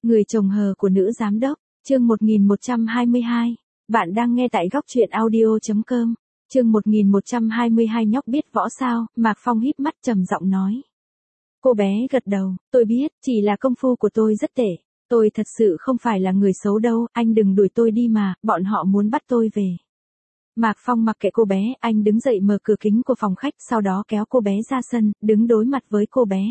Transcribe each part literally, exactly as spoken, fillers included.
Người chồng hờ của nữ giám đốc, chương một nghìn một trăm hai mươi hai. Bạn đang nghe tại góc truyện audio chấm com. Chương một nghìn một trăm hai mươi hai nhóc biết võ sao, Mạc Phong híp mắt trầm giọng nói. Cô bé gật đầu, tôi biết, chỉ là công phu của tôi rất tệ. Tôi thật sự không phải là người xấu đâu, anh đừng đuổi tôi đi mà, bọn họ muốn bắt tôi về. Mạc Phong mặc kệ cô bé, anh đứng dậy mở cửa kính của phòng khách, sau đó kéo cô bé ra sân, đứng đối mặt với cô bé.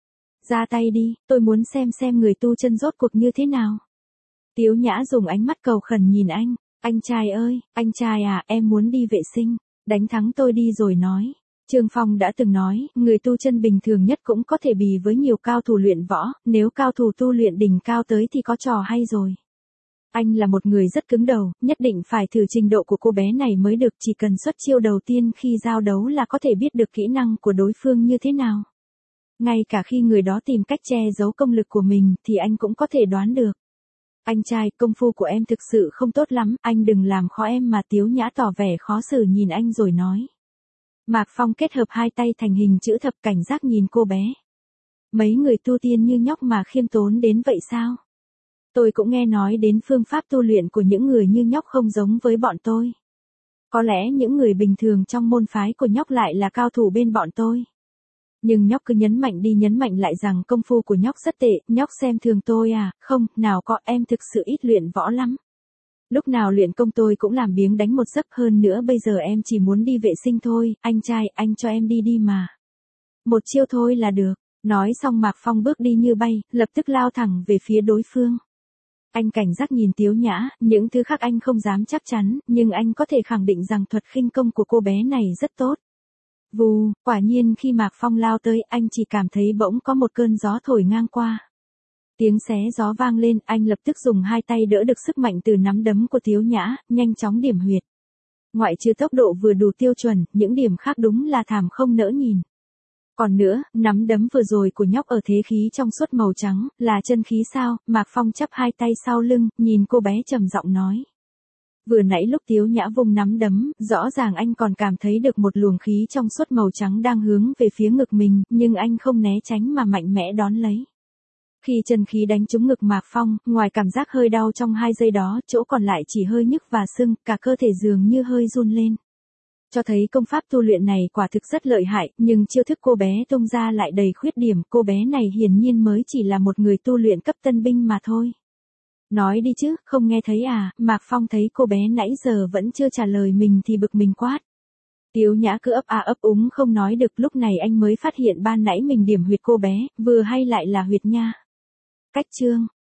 Ra tay đi, tôi muốn xem xem người tu chân rốt cuộc như thế nào. Tiếu Nhã dùng ánh mắt cầu khẩn nhìn anh, anh trai ơi, anh trai à, em muốn đi vệ sinh, đánh thắng tôi đi rồi nói. Trương Phong đã từng nói, người tu chân bình thường nhất cũng có thể bì với nhiều cao thủ luyện võ, nếu cao thủ tu luyện đỉnh cao tới thì có trò hay rồi. Anh là một người rất cứng đầu, nhất định phải thử trình độ của cô bé này mới được, chỉ cần xuất chiêu đầu tiên khi giao đấu là có thể biết được kỹ năng của đối phương như thế nào. Ngay cả khi người đó tìm cách che giấu công lực của mình thì anh cũng có thể đoán được. Anh trai, công phu của em thực sự không tốt lắm, anh đừng làm khó em mà. Tiếu Nhã tỏ vẻ khó xử nhìn anh rồi nói. Mạc Phong kết hợp hai tay thành hình chữ thập, cảnh giác nhìn cô bé. Mấy người tu tiên như nhóc mà khiêm tốn đến vậy sao? Tôi cũng nghe nói đến phương pháp tu luyện của những người như nhóc không giống với bọn tôi. Có lẽ những người bình thường trong môn phái của nhóc lại là cao thủ bên bọn tôi. Nhưng nhóc cứ nhấn mạnh đi nhấn mạnh lại rằng công phu của nhóc rất tệ, nhóc xem thường tôi à, không, nào có, em thực sự ít luyện võ lắm. Lúc nào luyện công tôi cũng làm biếng đánh một giấc, hơn nữa bây giờ em chỉ muốn đi vệ sinh thôi, anh trai, anh cho em đi đi mà. Một chiêu thôi là được, nói xong Mạc Phong bước đi như bay, lập tức lao thẳng về phía đối phương. Anh cảnh giác nhìn Tiếu Nhã, những thứ khác anh không dám chắc chắn, nhưng anh có thể khẳng định rằng thuật khinh công của cô bé này rất tốt. Vù, quả nhiên khi Mạc Phong lao tới, anh chỉ cảm thấy bỗng có một cơn gió thổi ngang qua. Tiếng xé gió vang lên, anh lập tức dùng hai tay đỡ được sức mạnh từ nắm đấm của Tiếu Nhã, nhanh chóng điểm huyệt. Ngoại trừ tốc độ vừa đủ tiêu chuẩn, những điểm khác đúng là thảm không nỡ nhìn. Còn nữa, nắm đấm vừa rồi của nhóc ở thế khí trong suốt màu trắng, là chân khí sao? Mạc Phong chắp hai tay sau lưng, nhìn cô bé trầm giọng nói. Vừa nãy lúc Tiếu Nhã vung nắm đấm, rõ ràng anh còn cảm thấy được một luồng khí trong suốt màu trắng đang hướng về phía ngực mình, nhưng anh không né tránh mà mạnh mẽ đón lấy. Khi chân khí đánh trúng ngực Mạc Phong, ngoài cảm giác hơi đau trong hai giây đó, chỗ còn lại chỉ hơi nhức và sưng, cả cơ thể dường như hơi run lên. Cho thấy công pháp tu luyện này quả thực rất lợi hại, nhưng chiêu thức cô bé tung ra lại đầy khuyết điểm, cô bé này hiển nhiên mới chỉ là một người tu luyện cấp tân binh mà thôi. Nói đi chứ, không nghe thấy à? Mạc Phong thấy cô bé nãy giờ vẫn chưa trả lời mình thì bực mình quát. Tiếu Nhã cứ ấp a ấp úng không nói được, lúc này anh mới phát hiện ban nãy mình điểm huyệt cô bé, vừa hay lại là huyệt nha. Cách chương,